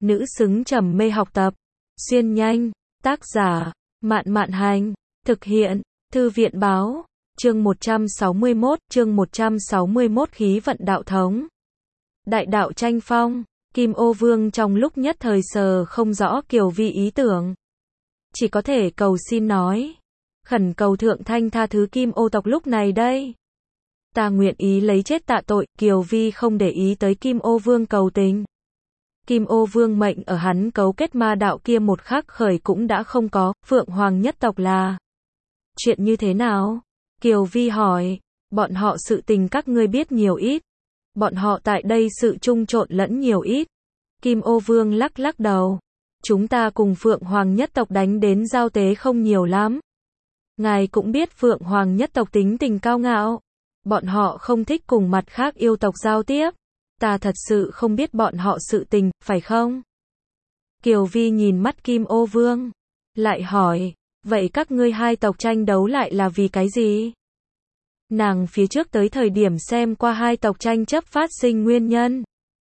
nữ xứng trầm mê học tập. Xuyên nhanh, tác giả, Mạn Mạn Hành, thực hiện, Thư viện báo, chương 161 khí vận đạo thống. Đại đạo tranh phong, Kim Ô Vương trong lúc nhất thời sờ không rõ Kiều Vi ý tưởng. Chỉ có thể cầu xin nói, khẩn cầu Thượng Thanh tha thứ Kim Ô tộc lúc này đây. Ta nguyện ý lấy chết tạ tội. Kiều Vi không để ý tới Kim Ô Vương cầu tình. Kim Ô Vương mệnh ở hắn cấu kết ma đạo kia một khắc khởi cũng đã không có. Phượng Hoàng nhất tộc là chuyện như thế nào? Kiều Vi hỏi. Bọn họ sự tình các ngươi biết nhiều ít. Bọn họ tại đây sự chung trộn lẫn nhiều ít. Kim Ô Vương lắc lắc đầu. Chúng ta cùng Phượng Hoàng nhất tộc đánh đến giao tế không nhiều lắm. Ngài cũng biết Phượng Hoàng nhất tộc tính tình cao ngạo. Bọn họ không thích cùng mặt khác yêu tộc giao tiếp. Ta thật sự không biết bọn họ sự tình, phải không? Kiều Vi nhìn mắt Kim Ô Vương. Lại hỏi, vậy các ngươi hai tộc tranh đấu lại là vì cái gì? Nàng phía trước tới thời điểm xem qua hai tộc tranh chấp phát sinh nguyên nhân.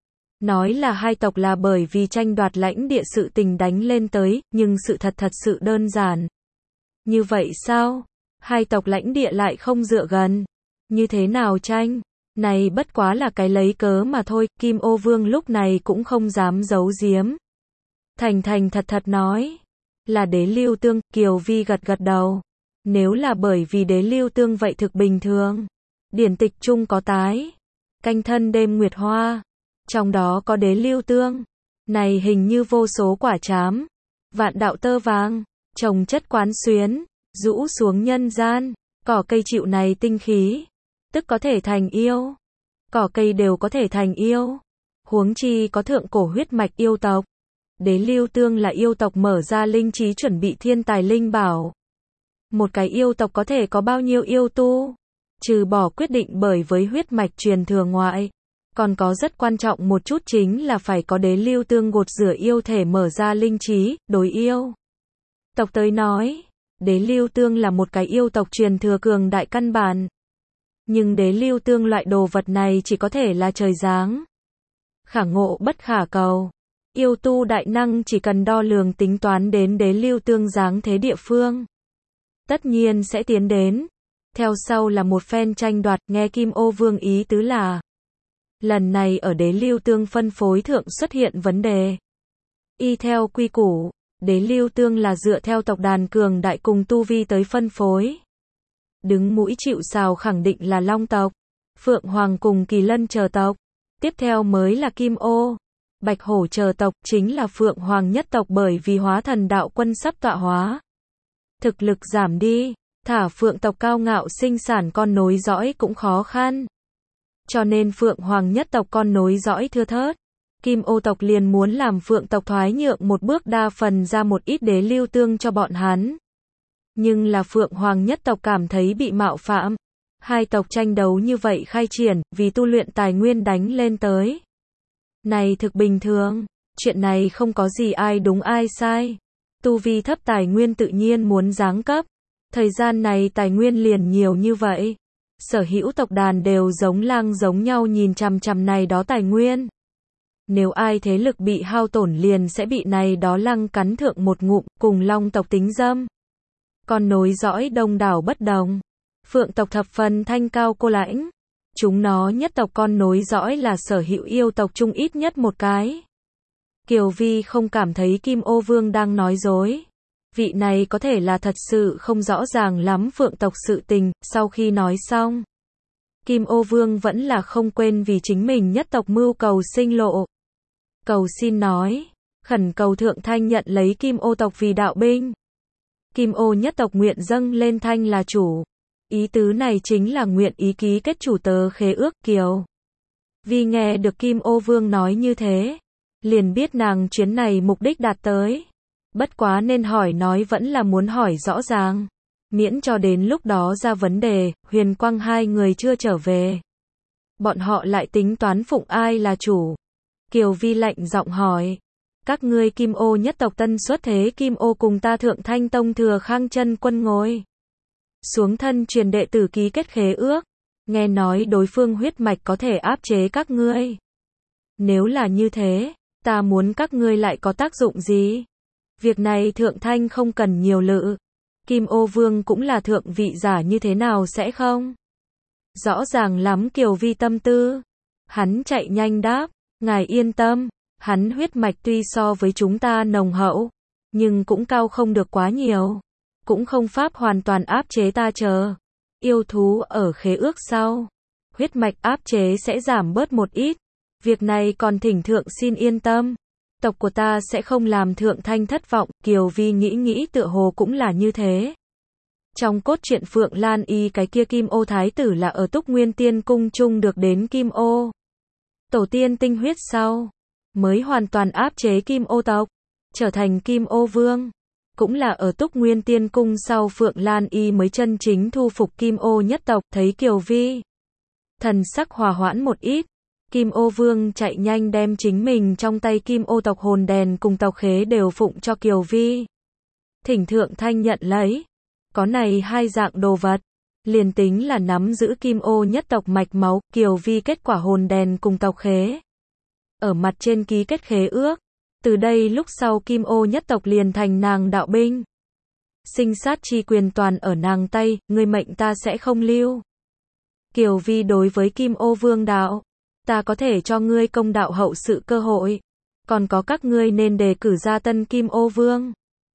Nói là hai tộc là bởi vì tranh đoạt lãnh địa sự tình đánh lên tới, nhưng sự thật sự đơn giản. Như vậy sao? Hai tộc lãnh địa lại không dựa gần. Như thế nào tranh? Này bất quá là cái lấy cớ mà thôi. Kim Ô Vương lúc này cũng không dám giấu giếm. Thành thật nói. Là đế lưu tương. Kiều Vi gật đầu. Nếu là bởi vì đế lưu tương vậy thực bình thường. Điển tịch chung có tái. Canh thân đêm nguyệt hoa. Trong đó có đế lưu tương. Này hình như vô số quả trám. Vạn đạo tơ vàng. Trồng chất quán xuyến. Rũ xuống nhân gian. Cỏ cây chịu này tinh khí. Tức có thể thành yêu. Cỏ cây đều có thể thành yêu. Huống chi có thượng cổ huyết mạch yêu tộc. Đế lưu tương là yêu tộc mở ra linh trí chuẩn bị thiên tài linh bảo. Một cái yêu tộc có thể có bao nhiêu yêu tu? Trừ bỏ quyết định bởi với huyết mạch truyền thừa ngoại. Còn có rất quan trọng một chút chính là phải có đế lưu tương gột rửa yêu thể mở ra linh trí, đối yêu tộc tới nói. Đế lưu tương là một cái yêu tộc truyền thừa cường đại căn bản. Nhưng đế lưu tương loại đồ vật này chỉ có thể là trời giáng. Khả ngộ bất khả cầu. Yêu tu đại năng chỉ cần đo lường tính toán đến đế lưu tương giáng thế địa phương. Tất nhiên sẽ tiến đến. Theo sau là một phen tranh đoạt. Nghe Kim Ô Vương ý tứ là. Lần này ở đế lưu tương phân phối thượng xuất hiện vấn đề. Y theo quy củ. Đế lưu tương là dựa theo tộc đàn cường đại cùng tu vi tới phân phối. Đứng mũi chịu sào khẳng định là Long tộc, Phượng Hoàng cùng Kỳ Lân chờ tộc. Tiếp theo mới là Kim Ô, Bạch Hổ chờ tộc, chính là Phượng Hoàng nhất tộc bởi vì hóa thần đạo quân sắp tọa hóa. Thực lực giảm đi, thả Phượng tộc cao ngạo sinh sản con nối dõi cũng khó khăn. Cho nên Phượng Hoàng nhất tộc con nối dõi thưa thớt. Kim Ô tộc liền muốn làm Phượng tộc thoái nhượng một bước đa phần ra một ít đế lưu tương cho bọn hắn. Nhưng là Phượng Hoàng nhất tộc cảm thấy bị mạo phạm. Hai tộc tranh đấu như vậy khai triển, vì tu luyện tài nguyên đánh lên tới. Này thực bình thường, chuyện này không có gì ai đúng ai sai. Tu vi thấp tài nguyên tự nhiên muốn giáng cấp. Thời gian này tài nguyên liền nhiều như vậy. Sở hữu tộc đàn đều giống lang giống nhau nhìn chằm chằm này đó tài nguyên. Nếu ai thế lực bị hao tổn liền sẽ bị này đó lăng cắn thượng một ngụm, cùng Long tộc tính dâm. Còn nối dõi đông đảo bất đồng. Phượng tộc thập phần thanh cao cô lãnh. Chúng nó nhất tộc con nối dõi là sở hữu yêu tộc chung ít nhất một cái. Kiều Vi không cảm thấy Kim Ô Vương đang nói dối. Vị này có thể là thật sự không rõ ràng lắm Phượng tộc sự tình. Sau khi nói xong, Kim Ô Vương vẫn là không quên vì chính mình nhất tộc mưu cầu sinh lộ. Cầu xin nói, khẩn cầu Thượng Thanh nhận lấy Kim Ô tộc vì đạo binh. Kim Ô nhất tộc nguyện dâng lên Thanh là chủ. Ý tứ này chính là nguyện ý ký kết chủ tờ khế ước. Kiều Vi nghe được Kim Ô Vương nói như thế, liền biết nàng chuyến này mục đích đạt tới. Bất quá nên hỏi nói vẫn là muốn hỏi rõ ràng. Miễn cho đến lúc đó ra vấn đề, Huyền Quang hai người chưa trở về. Bọn họ lại tính toán phụng ai là chủ. Kiều Vi lạnh giọng hỏi. Các ngươi Kim Ô nhất tộc tân xuất thế Kim Ô cùng ta Thượng Thanh Tông thừa Khang chân quân ngồi xuống thân truyền đệ tử ký kết khế ước. Nghe nói đối phương huyết mạch có thể áp chế các ngươi. Nếu là như thế, Ta muốn các ngươi lại có tác dụng gì? Việc này Thượng Thanh không cần nhiều lự. Kim Ô Vương cũng là thượng vị giả như thế nào sẽ không? Rõ ràng lắm Kiều Vi tâm tư. Hắn chạy nhanh đáp, ngài yên tâm, hắn huyết mạch tuy so với chúng ta nồng hậu, nhưng cũng cao không được quá nhiều. Cũng không pháp hoàn toàn áp chế ta chờ. Yêu thú ở khế ước sau. Huyết mạch áp chế sẽ giảm bớt một ít. Việc này còn thỉnh thượng xin yên tâm. Tộc của ta sẽ không làm Thượng Thanh thất vọng. Kiều Vi nghĩ tựa hồ cũng là như thế. Trong cốt truyện Phượng Lan Y cái kia Kim Ô Thái tử là ở Túc Nguyên Tiên Cung chung được đến Kim Ô Tổ tiên tinh huyết sau, mới hoàn toàn áp chế Kim Ô tộc, trở thành Kim Ô Vương. Cũng là ở Túc Nguyên Tiên Cung sau Phượng Lan Y mới chân chính thu phục Kim Ô nhất tộc. Thấy Kiều Vi thần sắc hòa hoãn một ít, Kim Ô Vương chạy nhanh đem chính mình trong tay Kim Ô tộc hồn đèn cùng tộc khế đều phụng cho Kiều Vi. Thỉnh Thượng Thanh nhận lấy. Có này hai dạng đồ vật, liền tính là nắm giữ Kim Ô nhất tộc mạch máu. Kiều Vi kết quả hồn đèn cùng tộc khế, ở mặt trên ký kết khế ước. Từ đây lúc sau Kim Ô nhất tộc liền thành nàng đạo binh. Sinh sát chi quyền toàn ở nàng tay, ngươi mệnh ta sẽ không lưu. Kiều Vi đối với Kim Ô Vương đạo, ta có thể cho ngươi công đạo hậu sự cơ hội, còn có các ngươi nên đề cử ra tân Kim Ô Vương.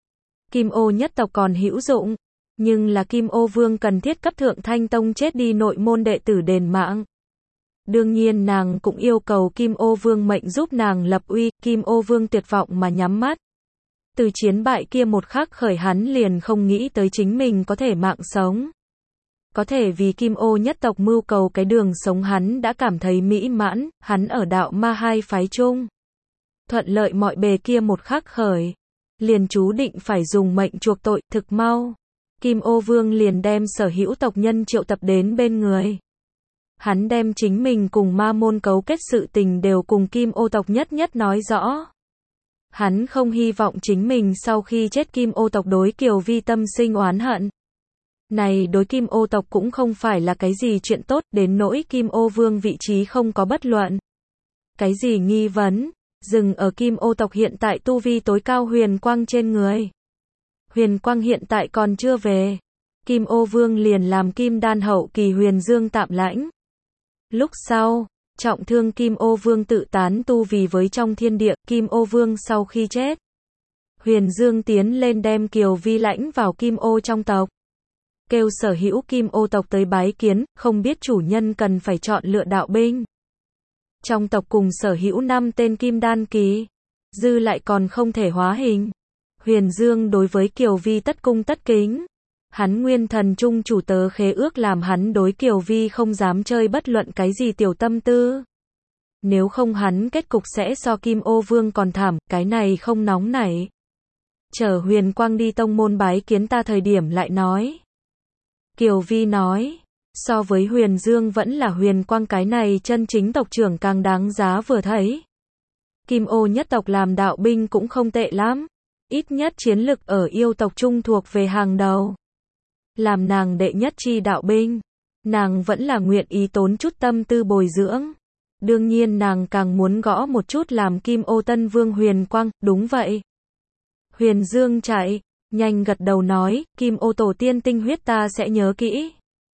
Kim Ô nhất tộc còn hữu dụng, nhưng là Kim Ô Vương cần thiết cấp Thượng Thanh Tông chết đi nội môn đệ tử đền mạng. Đương nhiên nàng cũng yêu cầu Kim Ô Vương mệnh giúp nàng lập uy. Kim Ô Vương tuyệt vọng mà nhắm mắt. Từ chiến bại kia một khắc khởi hắn liền không nghĩ tới chính mình có thể mạng sống. Có thể vì Kim Ô nhất tộc mưu cầu cái đường sống hắn đã cảm thấy mỹ mãn. Hắn ở đạo ma hai phái chung thuận lợi mọi bề kia một khắc khởi, liền chú định phải dùng mệnh chuộc tội. Thực mau, Kim Ô Vương liền đem sở hữu tộc nhân triệu tập đến bên người. Hắn đem chính mình cùng ma môn cấu kết sự tình đều cùng Kim Ô tộc nhất nhất nói rõ. Hắn không hy vọng chính mình sau khi chết Kim Ô tộc đối Kiều Vi tâm sinh oán hận. Này đối Kim Ô tộc cũng không phải là cái gì chuyện tốt, đến nỗi Kim Ô Vương vị trí không có bất luận cái gì nghi vấn, dừng ở Kim Ô tộc hiện tại tu vi tối cao Huyền Quang trên người. Huyền Quang hiện tại còn chưa về. Kim Ô Vương liền làm Kim Đan hậu kỳ Huyền Dương tạm lãnh. Lúc sau, trọng thương Kim Ô Vương tự tán tu vì với trong thiên địa. Kim Ô Vương sau khi chết, Huyền Dương tiến lên đem Kiều Vi lãnh vào Kim Ô trong tộc. Kêu sở hữu Kim Ô tộc tới bái kiến, không biết chủ nhân cần phải chọn lựa đạo binh. Trong tộc cùng sở hữu 5 tên Kim Đan kỳ, dư lại còn không thể hóa hình. Huyền Dương đối với Kiều Vi tất cung tất kính. Hắn nguyên thần trung chủ tớ khế ước làm hắn đối Kiều Vi không dám chơi bất luận cái gì tiểu tâm tư. Nếu không hắn kết cục sẽ so Kim Ô Vương còn thảm, cái này không nóng nảy. Chờ Huyền Quang đi tông môn bái kiến ta thời điểm lại nói. Kiều Vi nói, so với Huyền Dương vẫn là Huyền Quang cái này chân chính tộc trưởng càng đáng giá vừa thấy. Kim Ô nhất tộc làm đạo binh cũng không tệ lắm. Ít nhất chiến lực ở yêu tộc trung thuộc về hàng đầu. Làm nàng đệ nhất chi đạo binh, nàng vẫn là nguyện ý tốn chút tâm tư bồi dưỡng. Đương nhiên nàng càng muốn gõ một chút làm Kim Ô Tân Vương Huyền Quang. Đúng vậy. Huyền Dương chạy nhanh gật đầu nói, Kim Ô tổ tiên tinh huyết ta sẽ nhớ kỹ.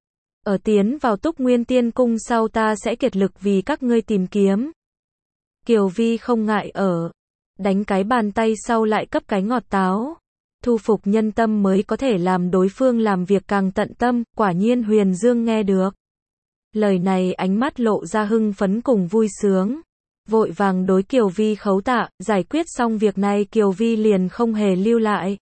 Ở tiến vào Túc Nguyên Tiên Cung sau ta sẽ kiệt lực vì các ngươi tìm kiếm. Kiều Vi không ngại ở, đánh cái bàn tay sau lại cấp cái ngọt táo. Thu phục nhân tâm mới có thể làm đối phương làm việc càng tận tâm. Quả nhiên Huyền Dương nghe được lời này ánh mắt lộ ra hưng phấn cùng vui sướng. Vội vàng đối Kiều Vi khấu tạ. Giải quyết xong việc này Kiều Vi liền không hề lưu lại.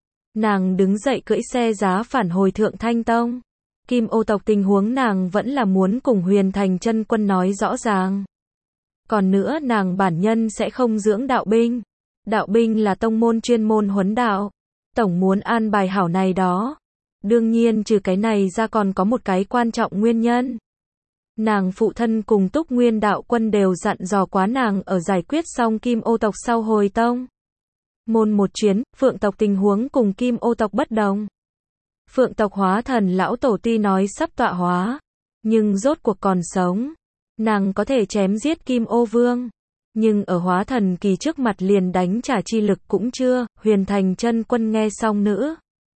Nàng đứng dậy cưỡi xe giá phản hồi Thượng Thanh Tông. Kim Ô tộc tình huống nàng vẫn là muốn cùng Huyền Thành chân quân nói rõ ràng. Còn nữa nàng bản nhân sẽ không dưỡng đạo binh. Đạo binh là tông môn chuyên môn huấn đạo. Tổng muốn an bài hảo này đó. Đương nhiên trừ cái này ra còn có một cái quan trọng nguyên nhân. Nàng phụ thân cùng Túc Nguyên đạo quân đều dặn dò quá nàng ở giải quyết xong Kim Ô tộc sau hồi tông môn một chuyến. Phượng tộc tình huống cùng Kim Ô tộc bất đồng. Phượng tộc hóa thần lão tổ ti nói sắp tọa hóa, nhưng rốt cuộc còn sống. Nàng có thể chém giết Kim Ô Vương. Nhưng ở hóa thần kỳ trước mặt liền đánh trả chi lực cũng chưa. Huyền Thành chân quân nghe xong nữ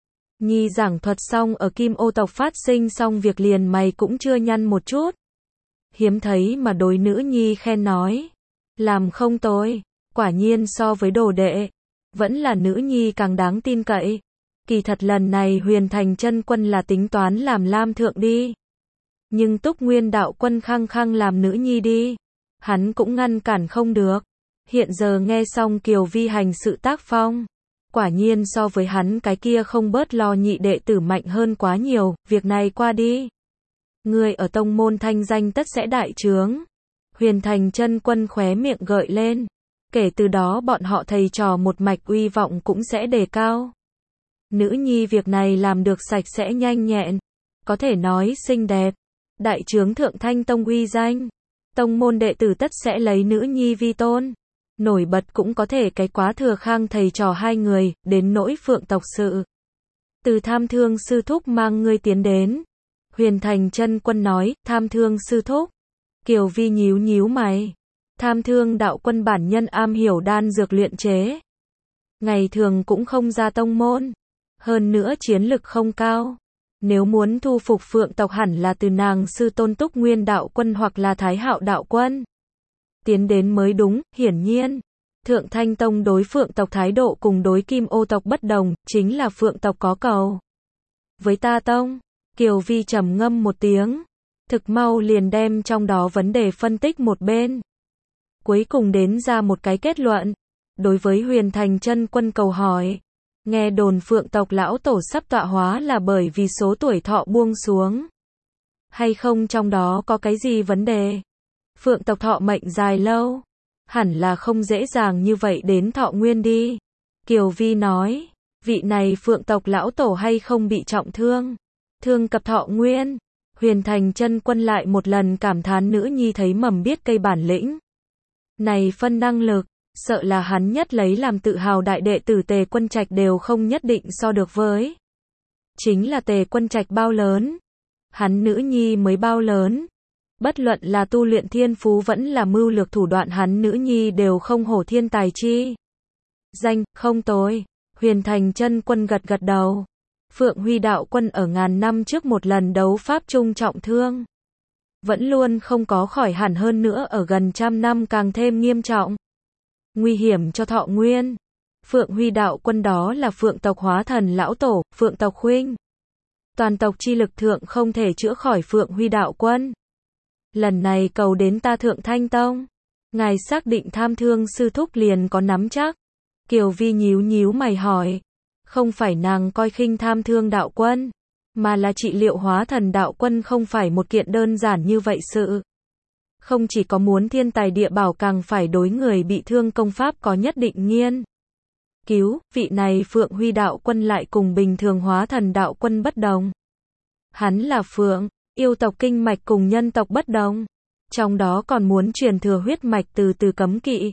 nhi giảng thuật xong ở Kim Ô tộc phát sinh xong việc liền mày cũng chưa nhăn một chút. Hiếm thấy mà đối nữ nhi khen nói. Làm không tồi, quả nhiên so với đồ đệ, vẫn là nữ nhi càng đáng tin cậy. Kỳ thật lần này Huyền Thành chân quân là tính toán làm Lam Thượng đi. Nhưng Túc Nguyên đạo quân khăng khăng làm nữ nhi đi. Hắn cũng ngăn cản không được. Hiện giờ nghe xong Kiều Vi hành sự tác phong. Quả nhiên so với hắn cái kia không bớt lo nhị đệ tử mạnh hơn quá nhiều, việc này qua đi. Người ở tông môn thanh danh tất sẽ đại trướng. Huyền Thành chân quân khóe miệng gợi lên. Kể từ đó bọn họ thầy trò một mạch uy vọng cũng sẽ đề cao. Nữ nhi việc này làm được sạch sẽ nhanh nhẹn. Có thể nói xinh đẹp. Đại trướng thượng thanh tông uy danh. Tông môn đệ tử tất sẽ lấy nữ nhi vi tôn. Nổi bật cũng có thể cái quá thừa khang thầy trò hai người, đến nỗi Phượng tộc sự. Từ Tham Thương sư thúc mang ngươi tiến đến. Huyền Thành chân quân nói, Tham Thương sư thúc. Kiều Vi nhíu nhíu mày. Tham Thương đạo quân bản nhân am hiểu đan dược luyện chế. Ngày thường cũng không ra tông môn. Hơn nữa chiến lực không cao. Nếu muốn thu phục Phượng tộc hẳn là từ nàng sư tôn Túc Nguyên đạo quân hoặc là Thái Hạo đạo quân tiến đến mới đúng. Hiển nhiên, Thượng Thanh Tông đối Phượng tộc thái độ cùng đối Kim Ô tộc bất đồng, chính là Phượng tộc có cầu với ta tông. Kiều Vi trầm ngâm một tiếng, thực mau liền đem trong đó vấn đề phân tích một bên. Cuối cùng đến ra một cái kết luận. Đối với Huyền Thành chân quân cầu hỏi, nghe đồn Phượng tộc lão tổ sắp tọa hóa là bởi vì số tuổi thọ buông xuống. Hay không trong đó có cái gì vấn đề? Phượng tộc thọ mệnh dài lâu, hẳn là không dễ dàng như vậy đến thọ nguyên đi. Kiều Vi nói, vị này Phượng tộc lão tổ hay không bị trọng thương? Thương cập thọ nguyên. Huyền Thành chân quân lại một lần cảm thán nữ nhi thấy mầm biết cây bản lĩnh. Này phân năng lực, sợ là hắn nhất lấy làm tự hào đại đệ tử Tề Quân Trạch đều không nhất định so được với. Chính là Tề Quân Trạch bao lớn, hắn nữ nhi mới bao lớn. Bất luận là tu luyện thiên phú vẫn là mưu lược thủ đoạn hắn nữ nhi đều không hổ thiên tài chi. Danh, không tồi. Huyền Thành chân quân gật gật đầu. Phượng Huy đạo quân ở ngàn năm trước một lần đấu pháp trung trọng thương. Vẫn luôn không có khỏi hẳn hơn nữa ở gần trăm năm càng thêm nghiêm trọng. Nguy hiểm cho thọ nguyên. Phượng Huy đạo quân đó là Phượng tộc hóa thần lão tổ, Phượng tộc huynh. Toàn tộc chi lực thượng không thể chữa khỏi Phượng Huy đạo quân. Lần này cầu đến ta Thượng Thanh Tông. Ngài xác định Tham Thương sư thúc liền có nắm chắc. Kiều Vi nhíu nhíu mày hỏi. Không phải nàng coi khinh Tham Thương đạo quân, mà là trị liệu hóa thần đạo quân không phải một kiện đơn giản như vậy sự. Không chỉ có muốn thiên tài địa bảo càng phải đối người bị thương công pháp có nhất định nghiên cứu. Vị này Phượng Huy đạo quân lại cùng bình thường hóa thần đạo quân bất đồng. Hắn là Phượng, yêu tộc kinh mạch cùng nhân tộc bất đồng. Trong đó còn muốn truyền thừa huyết mạch từ cấm kỵ.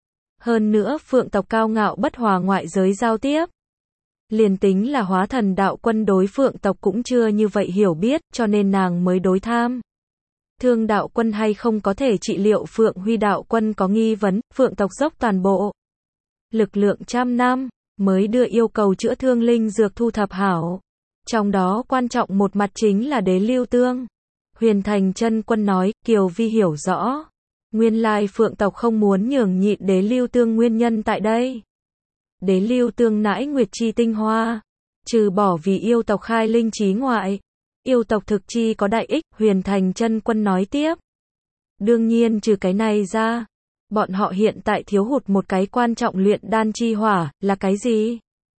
Hơn nữa Phượng tộc cao ngạo bất hòa ngoại giới giao tiếp. Liền tính là hóa thần đạo quân đối Phượng tộc cũng chưa như vậy hiểu biết, cho nên nàng mới đối Tham Thương đạo quân hay không có thể trị liệu Phượng Huy đạo quân có nghi vấn. Phượng tộc dốc toàn bộ lực lượng trăm năm mới đưa yêu cầu chữa thương linh dược thu thập hảo. Trong đó quan trọng một mặt chính là đế lưu tương. Huyền Thành chân quân nói, Kiều Vi hiểu rõ. Nguyên lai Phượng tộc không muốn nhường nhịn đế lưu tương nguyên nhân tại đây. Đế lưu tương nãi nguyệt chi tinh hoa. Trừ bỏ vì yêu tộc khai linh trí ngoại, yêu tộc thực chi có đại ích. Huyền Thành chân quân nói tiếp. Đương nhiên trừ cái này ra, bọn họ hiện tại thiếu hụt một cái quan trọng luyện đan chi hỏa, là cái gì?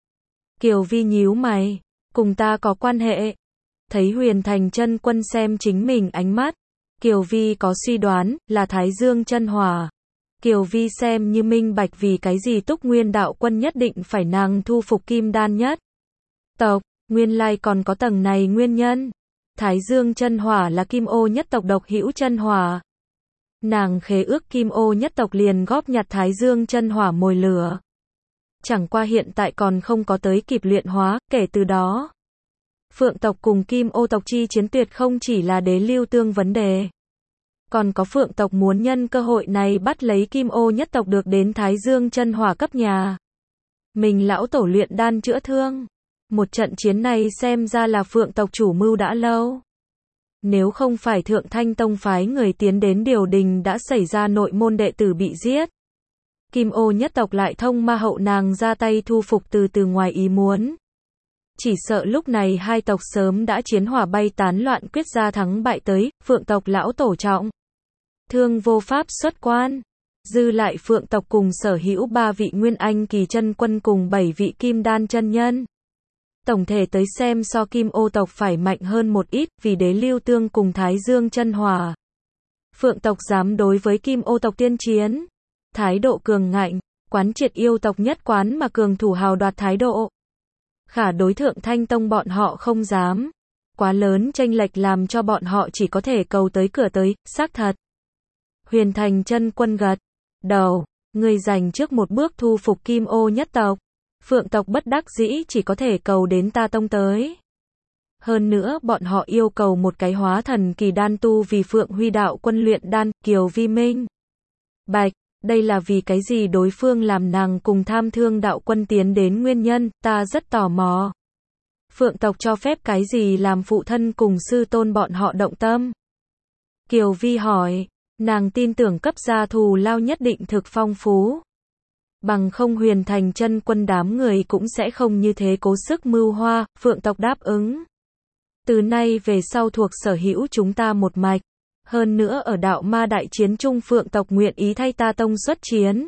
Kiều Vi nhíu mày, cùng ta có quan hệ. Thấy Huyền Thành chân quân xem chính mình ánh mắt, Kiều Vi có suy đoán, là Thái Dương chân hỏa. Kiều Vi xem như minh bạch vì cái gì Túc Nguyên đạo quân nhất định phải nàng thu phục Kim Đan nhất tộc, nguyên lai còn có tầng này nguyên nhân. Thái Dương chân hỏa là Kim Ô nhất tộc độc hữu chân hỏa. Nàng khế ước Kim Ô nhất tộc liền góp nhặt Thái Dương chân hỏa mồi lửa. Chẳng qua hiện tại còn không có tới kịp luyện hóa, kể từ đó Phượng tộc cùng Kim Ô tộc chi chiến tuyệt không chỉ là đế lưu tương vấn đề. Còn có Phượng tộc muốn nhân cơ hội này bắt lấy Kim Ô nhất tộc được đến Thái Dương chân hỏa cấp nhà mình lão tổ luyện đan chữa thương. Một trận chiến này xem ra là Phượng tộc chủ mưu đã lâu. Nếu không phải Thượng Thanh Tông phái người tiến đến điều đình đã xảy ra nội môn đệ tử bị giết. Kim Ô nhất tộc lại thông ma hậu nàng ra tay thu phục từ ngoài ý muốn. Chỉ sợ lúc này hai tộc sớm đã chiến hỏa bay tán loạn quyết ra thắng bại tới, Phượng tộc lão tổ trọng thương vô pháp xuất quan. Dư lại Phượng tộc cùng sở hữu 3 vị Nguyên Anh kỳ chân quân cùng 7 vị Kim Đan chân nhân. Tổng thể tới xem so Kim Ô tộc phải mạnh hơn một ít, vì đế lưu tương cùng Thái Dương chân hỏa. Phượng tộc dám đối với Kim Ô tộc tiên chiến. Thái độ cường ngạnh, quán triệt yêu tộc nhất quán mà cường thủ hào đoạt thái độ. Khả đối Thượng Thanh Tông bọn họ không dám. Quá lớn chênh lệch làm cho bọn họ chỉ có thể cầu tới cửa tới, xác thật. Huyền Thành chân quân gật đầu, người giành trước một bước thu phục Kim Ô nhất tộc. Phượng tộc bất đắc dĩ chỉ có thể cầu đến ta tông tới. Hơn nữa bọn họ yêu cầu một cái hóa thần kỳ đan tu vì Phượng Huy đạo quân luyện đan, Kiều Vi Minh bạch, đây là vì cái gì đối phương làm nàng cùng Tham Thương đạo quân tiến đến nguyên nhân, ta rất tò mò. Phượng tộc cho phép cái gì làm phụ thân cùng sư tôn bọn họ động tâm? Kiều Vi hỏi, nàng tin tưởng cấp gia thù lao nhất định thực phong phú. Bằng không Huyền Thành chân quân đám người cũng sẽ không như thế cố sức mưu hoa. Phượng tộc đáp ứng. Từ nay về sau thuộc sở hữu chúng ta một mạch. Hơn nữa ở đạo ma đại chiến chung Phượng tộc nguyện ý thay ta tông xuất chiến.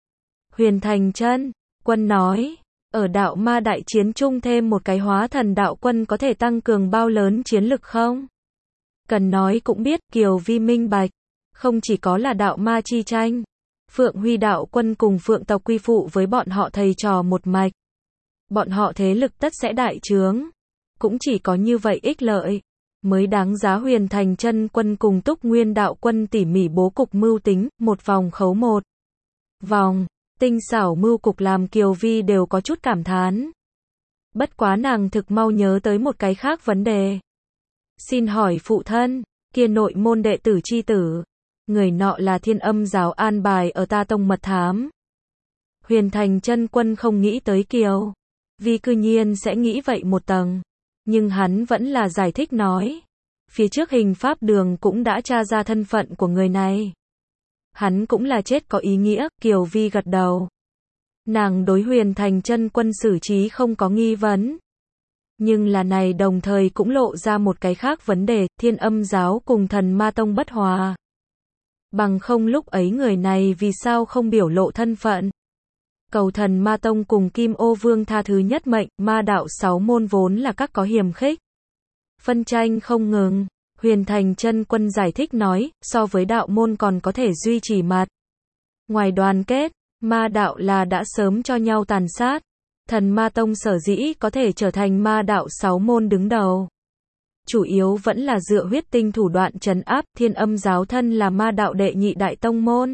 Huyền Thành chân quân nói, ở đạo ma đại chiến chung thêm một cái hóa thần đạo quân có thể tăng cường bao lớn chiến lực không? Cần nói cũng biết, Kiều Vi minh bạch. Không chỉ có là đạo ma chi tranh. Phượng Huy đạo quân cùng Phượng tộc quy phụ với bọn họ thầy trò một mạch. Bọn họ thế lực tất sẽ đại trướng. Cũng chỉ có như vậy ích lợi. Mới đáng giá Huyền Thành chân quân cùng Túc Nguyên đạo quân tỉ mỉ bố cục mưu tính, một vòng khấu một vòng. Tinh xảo mưu cục làm Kiều Vi đều có chút cảm thán. Bất quá nàng thực mau nhớ tới một cái khác vấn đề. Xin hỏi phụ thân, kia nội môn đệ tử chi tử. Người nọ là Thiên Âm giáo an bài ở ta tông mật thám. Huyền Thành chân quân không nghĩ tới Kiều Vi cư nhiên sẽ nghĩ vậy một tầng. Nhưng hắn vẫn là giải thích nói. Phía trước hình pháp đường cũng đã tra ra thân phận của người này. Hắn cũng là chết có ý nghĩa, Kiều Vi gật đầu. Nàng đối Huyền Thành chân quân xử trí không có nghi vấn. Nhưng là này đồng thời cũng lộ ra một cái khác vấn đề, Thiên Âm giáo cùng Thần Ma tông bất hòa. Bằng không lúc ấy người này vì sao không biểu lộ thân phận. Cầu Thần Ma tông cùng Kim Ô Vương tha thứ nhất mệnh, ma đạo 6 môn vốn là các có hiềm khích. Phân tranh không ngừng, Huyền Thành chân quân giải thích nói, so với đạo môn còn có thể duy trì mặt ngoài đoàn kết, ma đạo là đã sớm cho nhau tàn sát. Thần Ma tông sở dĩ có thể trở thành ma đạo 6 môn đứng đầu. Chủ yếu vẫn là dựa huyết tinh thủ đoạn trấn áp, Thiên Âm giáo thân là ma đạo đệ nhị đại tông môn.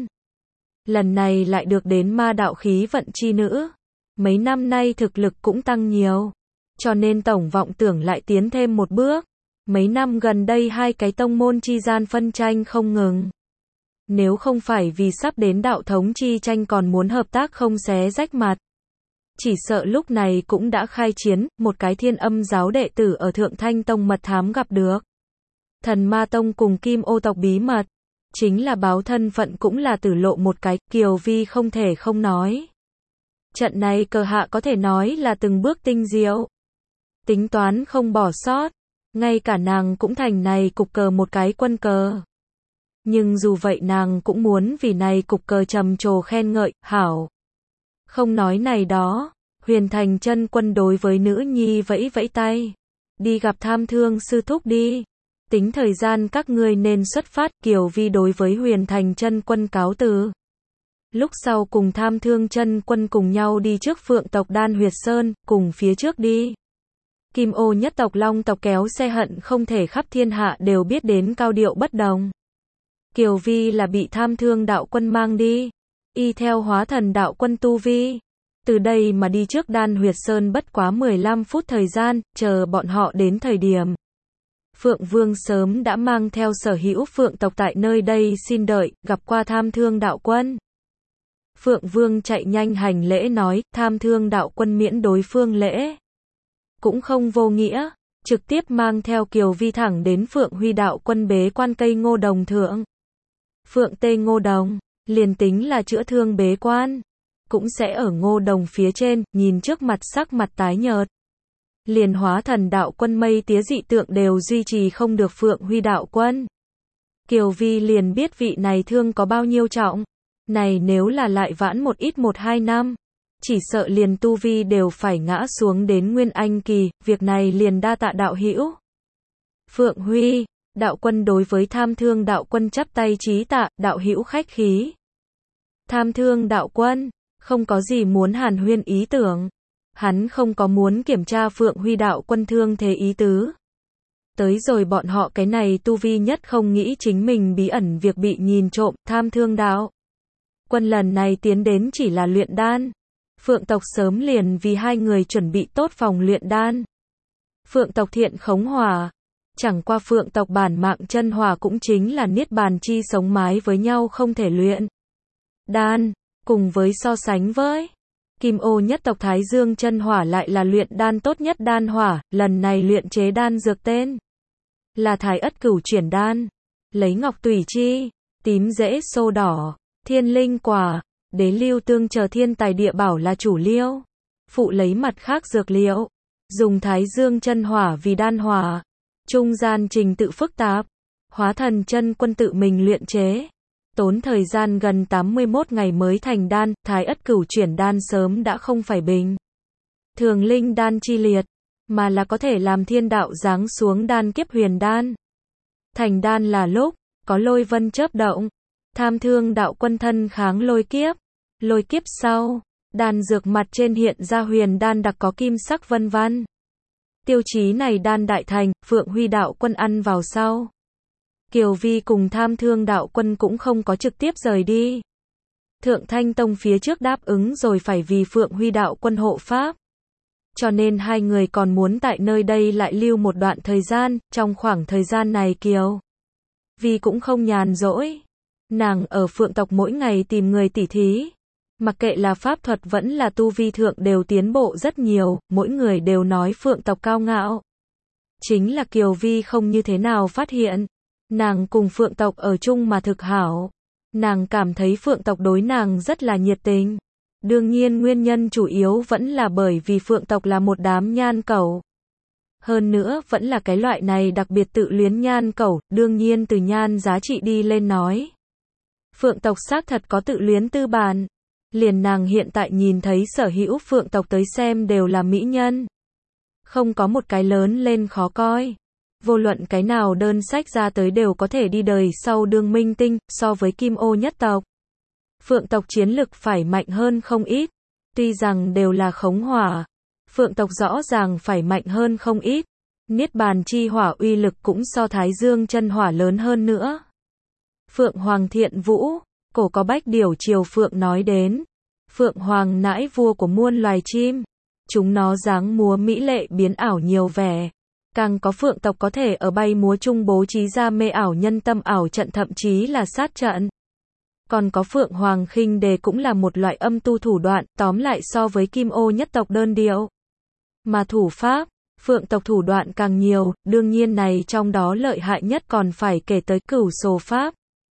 Lần này lại được đến ma đạo khí vận chi nữ. Mấy năm nay thực lực cũng tăng nhiều. Cho nên tổng vọng tưởng lại tiến thêm một bước. Mấy năm gần đây hai cái tông môn chi gian phân tranh không ngừng. Nếu không phải vì sắp đến đạo thống chi tranh còn muốn hợp tác không xé rách mặt. Chỉ sợ lúc này cũng đã khai chiến, một cái Thiên Âm giáo đệ tử ở Thượng Thanh Tông mật thám gặp được. Thần Ma tông cùng Kim Ô tộc bí mật. Chính là báo thân phận cũng là tử lộ một cái, Kiều Vi không thể không nói. Trận này cờ hạ có thể nói là từng bước tinh diệu. Tính toán không bỏ sót. Ngay cả nàng cũng thành này cục cờ một cái quân cờ. Nhưng dù vậy nàng cũng muốn vì này cục cờ trầm trồ khen ngợi, hảo. Không nói này đó, Huyền Thành chân quân đối với nữ nhi vẫy vẫy tay. Đi gặp Tham Thương sư thúc đi. Tính thời gian các ngươi nên xuất phát, Kiều Vi đối với Huyền Thành chân quân cáo từ. Lúc sau cùng Tham Thương chân quân cùng nhau đi trước Phượng tộc Đan Huyệt Sơn, cùng phía trước đi. Kim Ô nhất tộc Long tộc kéo xe hận không thể khắp thiên hạ đều biết đến cao điệu bất đồng. Kiều Vi là bị Tham Thương đạo quân mang đi. Y theo hóa thần đạo quân tu vi. Từ đây mà đi trước Đan Huyệt Sơn bất quá 15 phút thời gian, chờ bọn họ đến thời điểm. Phượng Vương sớm đã mang theo sở hữu Phượng tộc tại nơi đây xin đợi, gặp qua Tham Thương đạo quân. Phượng Vương chạy nhanh hành lễ nói, Tham Thương đạo quân miễn đối phương lễ. Cũng không vô nghĩa, trực tiếp mang theo Kiều Vi thẳng đến Phượng Huy đạo quân bế quan cây ngô đồng thượng. Phượng tê ngô đồng, liền tính là chữa thương bế quan, cũng sẽ ở ngô đồng phía trên, nhìn trước mặt sắc mặt tái nhợt. Liền hóa thần đạo quân mây tía dị tượng đều duy trì không được Phượng Huy đạo quân. Kiều Vi liền biết vị này thương có bao nhiêu trọng. Này nếu là lại vãn một ít 1-2 năm, chỉ sợ liền tu vi đều phải ngã xuống đến Nguyên Anh kỳ, việc này liền đa tạ đạo hữu. Phượng Huy, đạo quân đối với Tham Thương đạo quân chắp tay chí tạ, đạo hữu khách khí. Tham Thương đạo quân, không có gì muốn hàn huyên ý tưởng. Hắn không có muốn kiểm tra Phượng Huy đạo quân thương thế ý tứ. Tới rồi bọn họ cái này tu vi nhất không nghĩ chính mình bí ẩn việc bị nhìn trộm, Tham Thương đạo quân lần này tiến đến chỉ là luyện đan. Phượng tộc sớm liền vì hai người chuẩn bị tốt phòng luyện đan. Phượng tộc thiện khống hỏa. Chẳng qua Phượng tộc bản mạng chân hỏa cũng chính là niết bàn chi sống mái với nhau không thể luyện đan. Cùng với so sánh với Kim Ô nhất tộc Thái Dương chân hỏa lại là luyện đan tốt nhất đan hỏa, lần này luyện chế đan dược tên là Thái Ất Cửu Chuyển đan, lấy ngọc tùy chi, tím rễ xô đỏ, thiên linh quả, đế lưu tương chờ thiên tài địa bảo là chủ liêu, phụ lấy mặt khác dược liệu, dùng Thái Dương chân hỏa vì đan hỏa, trung gian trình tự phức tạp, hóa thần chân quân tự mình luyện chế. Tốn thời gian gần 81 ngày mới thành đan, Thái Ất Cửu Chuyển đan sớm đã không phải bình thường linh đan chi liệt, mà là có thể làm thiên đạo giáng xuống đan kiếp huyền đan. Thành đan là lúc, có lôi vân chớp động, Tham Thương đạo quân thân kháng lôi kiếp sau, đan dược mặt trên hiện ra huyền đan đặc có kim sắc vân vân. Tiêu chí này đan đại thành, Phượng Huy đạo quân ăn vào sau. Kiều Vi cùng Tham Thương đạo quân cũng không có trực tiếp rời đi. Thượng Thanh Tông phía trước đáp ứng rồi phải vì Phượng Huy đạo quân hộ pháp. Cho nên hai người còn muốn tại nơi đây lại lưu một đoạn thời gian, trong khoảng thời gian này Kiều Vi cũng không nhàn rỗi. Nàng ở Phượng tộc mỗi ngày tìm người tỉ thí. Mặc kệ là pháp thuật vẫn là tu vi thượng đều tiến bộ rất nhiều, mỗi người đều nói Phượng tộc cao ngạo. Chính là Kiều Vi không như thế nào phát hiện. Nàng cùng Phượng tộc ở chung mà thực hảo. Nàng cảm thấy Phượng tộc đối nàng rất là nhiệt tình. Đương nhiên nguyên nhân chủ yếu vẫn là bởi vì Phượng tộc là một đám nhan cẩu. Hơn nữa vẫn là cái loại này đặc biệt tự luyến nhan cẩu, đương nhiên từ nhan giá trị đi lên nói. Phượng tộc xác thật có tự luyến tư bản. Liền nàng hiện tại nhìn thấy sở hữu Phượng tộc tới xem đều là mỹ nhân. Không có một cái lớn lên khó coi. Vô luận cái nào đơn sách ra tới đều có thể đi đời sau đương minh tinh, so với Kim Ô nhất tộc. Phượng tộc chiến lực phải mạnh hơn không ít. Tuy rằng đều là khống hỏa, Phượng tộc rõ ràng phải mạnh hơn không ít. Niết bàn chi hỏa uy lực cũng so Thái Dương chân hỏa lớn hơn nữa. Phượng Hoàng Thiện Vũ, cổ có Bách Điểu Triều Phượng nói đến. Phượng Hoàng nãi vua của muôn loài chim. Chúng nó dáng múa mỹ lệ biến ảo nhiều vẻ. Càng có Phượng tộc có thể ở bay múa chung bố trí ra mê ảo nhân tâm ảo trận thậm chí là sát trận. Còn có Phượng Hoàng khinh đề cũng là một loại âm tu thủ đoạn, tóm lại so với Kim Ô nhất tộc đơn điệu. Mà thủ pháp, Phượng tộc thủ đoạn càng nhiều, đương nhiên này trong đó lợi hại nhất còn phải kể tới Cửu Sồ pháp.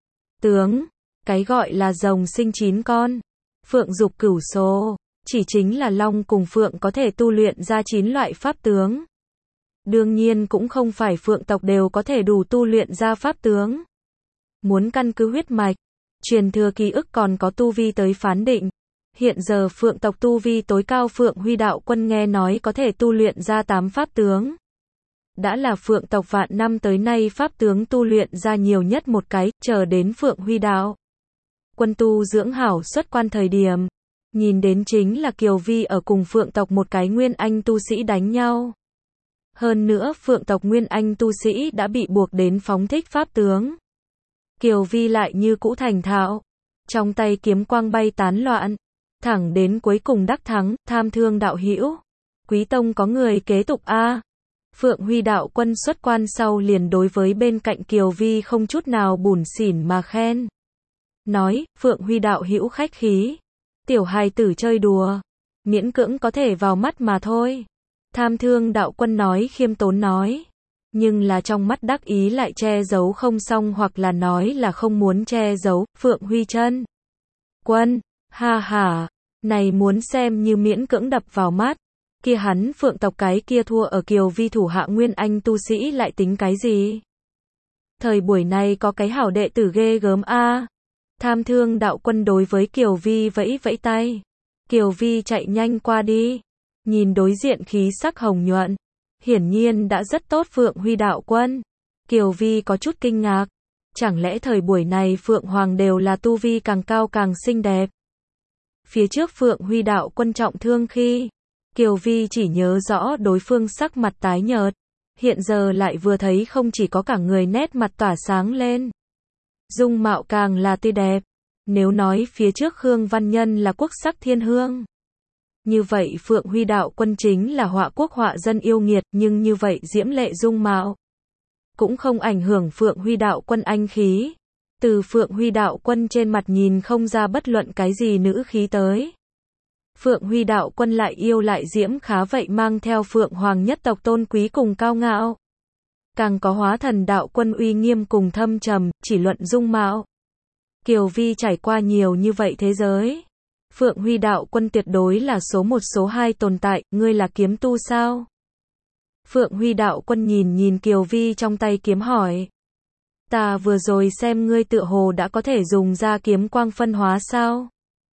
Tướng, cái gọi là rồng sinh 9 con. Phượng dục Cửu Sồ, chỉ chính là Long cùng Phượng có thể tu luyện ra 9 loại pháp tướng. Đương nhiên cũng không phải Phượng tộc đều có thể đủ tu luyện ra pháp tướng. Muốn căn cứ huyết mạch, truyền thừa ký ức còn có tu vi tới phán định. Hiện giờ Phượng tộc tu vi tối cao Phượng Huy đạo quân nghe nói có thể tu luyện ra 8 pháp tướng. Đã là Phượng tộc vạn năm tới nay pháp tướng tu luyện ra nhiều nhất một cái, chờ đến Phượng Huy đạo quân tu dưỡng hảo xuất quan thời điểm. Nhìn đến chính là Kiều Vi ở cùng Phượng tộc một cái Nguyên Anh tu sĩ đánh nhau. Hơn nữa Phượng tộc Nguyên Anh tu sĩ đã bị buộc đến phóng thích pháp tướng. Kiều Vi lại như cũ thành thạo. Trong tay kiếm quang bay tán loạn. Thẳng đến cuối cùng đắc thắng, Tham Thương đạo hữu. Quý tông có người kế tục a. Phượng Huy đạo quân xuất quan sau liền đối với bên cạnh Kiều Vi không chút nào bủn xỉn mà khen. Nói, Phượng Huy đạo hữu khách khí. Tiểu hài tử chơi đùa. Miễn cưỡng có thể vào mắt mà thôi. Tham Thương đạo quân nói khiêm tốn nói. Nhưng là trong mắt đắc ý lại che giấu không xong hoặc là nói là không muốn che giấu. Phượng Huy chân quân, ha ha, này muốn xem như miễn cưỡng đập vào mắt. Kia hắn Phượng tộc cái kia thua ở Kiều Vi thủ hạ nguyên anh tu sĩ lại tính cái gì? Thời buổi này có cái hảo đệ tử ghê gớm a. Tham Thương đạo quân đối với Kiều Vi vẫy vẫy tay. Kiều Vi chạy nhanh qua đi. Nhìn đối diện khí sắc hồng nhuận. Hiển nhiên đã rất tốt Phượng Huy đạo quân. Kiều Vi có chút kinh ngạc. Chẳng lẽ thời buổi này Phượng Hoàng đều là tu vi càng cao càng xinh đẹp? Phía trước Phượng Huy đạo quân trọng thương khi, Kiều Vi chỉ nhớ rõ đối phương sắc mặt tái nhợt. Hiện giờ lại vừa thấy không chỉ có cả người nét mặt tỏa sáng lên. Dung mạo càng là tươi đẹp. Nếu nói phía trước Khương Văn Nhân là quốc sắc thiên hương. Như vậy Phượng Huy đạo quân chính là họa quốc họa dân yêu nghiệt, nhưng như vậy diễm lệ dung mạo cũng không ảnh hưởng Phượng Huy đạo quân anh khí. Từ Phượng Huy đạo quân trên mặt nhìn không ra bất luận cái gì nữ khí tới. Phượng Huy đạo quân lại yêu lại diễm khá vậy mang theo Phượng Hoàng nhất tộc tôn quý cùng cao ngạo. Càng có Hóa Thần đạo quân uy nghiêm cùng thâm trầm, chỉ luận dung mạo. Kiều Vi trải qua nhiều như vậy thế giới. Phượng Huy đạo quân tuyệt đối là số 1 số 2 tồn tại, ngươi là kiếm tu sao? Phượng Huy đạo quân nhìn Kiều Vi trong tay kiếm hỏi. Ta vừa rồi xem ngươi tựa hồ đã có thể dùng ra kiếm quang phân hóa sao?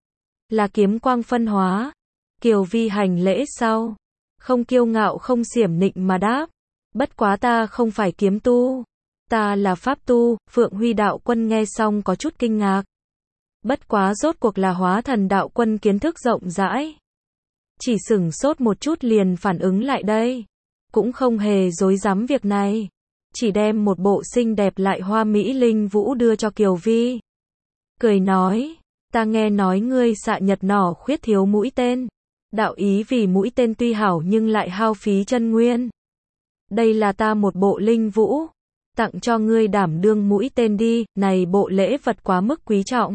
Là kiếm quang phân hóa. Kiều Vi hành lễ sau. Không kiêu ngạo không xiểm nịnh mà đáp. Bất quá ta không phải kiếm tu. Ta là pháp tu. Phượng Huy đạo quân nghe xong có chút kinh ngạc. Bất quá rốt cuộc là Hóa Thần đạo quân kiến thức rộng rãi. Chỉ sửng sốt một chút liền phản ứng lại đây. Cũng không hề dối dám việc này. Chỉ đem một bộ xinh đẹp lại hoa mỹ linh vũ đưa cho Kiều Vi. Cười nói, ta nghe nói ngươi xạ nhật nỏ khuyết thiếu mũi tên. Đạo ý vì mũi tên tuy hảo nhưng lại hao phí chân nguyên. Đây là ta một bộ linh vũ. Tặng cho ngươi đảm đương mũi tên đi, này bộ lễ vật quá mức quý trọng.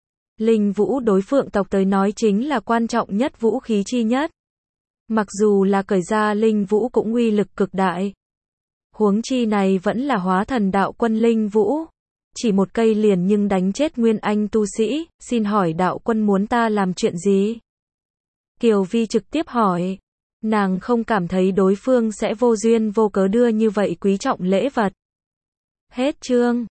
Linh vũ đối Phượng tộc tới nói chính là quan trọng nhất vũ khí chi nhất. Mặc dù là cởi ra linh vũ cũng uy lực cực đại. Huống chi này vẫn là Hóa Thần đạo quân linh vũ. Chỉ một cây liền nhưng đánh chết nguyên anh tu sĩ, xin hỏi đạo quân muốn ta làm chuyện gì? Kiều Vi trực tiếp hỏi. Nàng không cảm thấy đối phương sẽ vô duyên vô cớ đưa như vậy quý trọng lễ vật. Hết chương.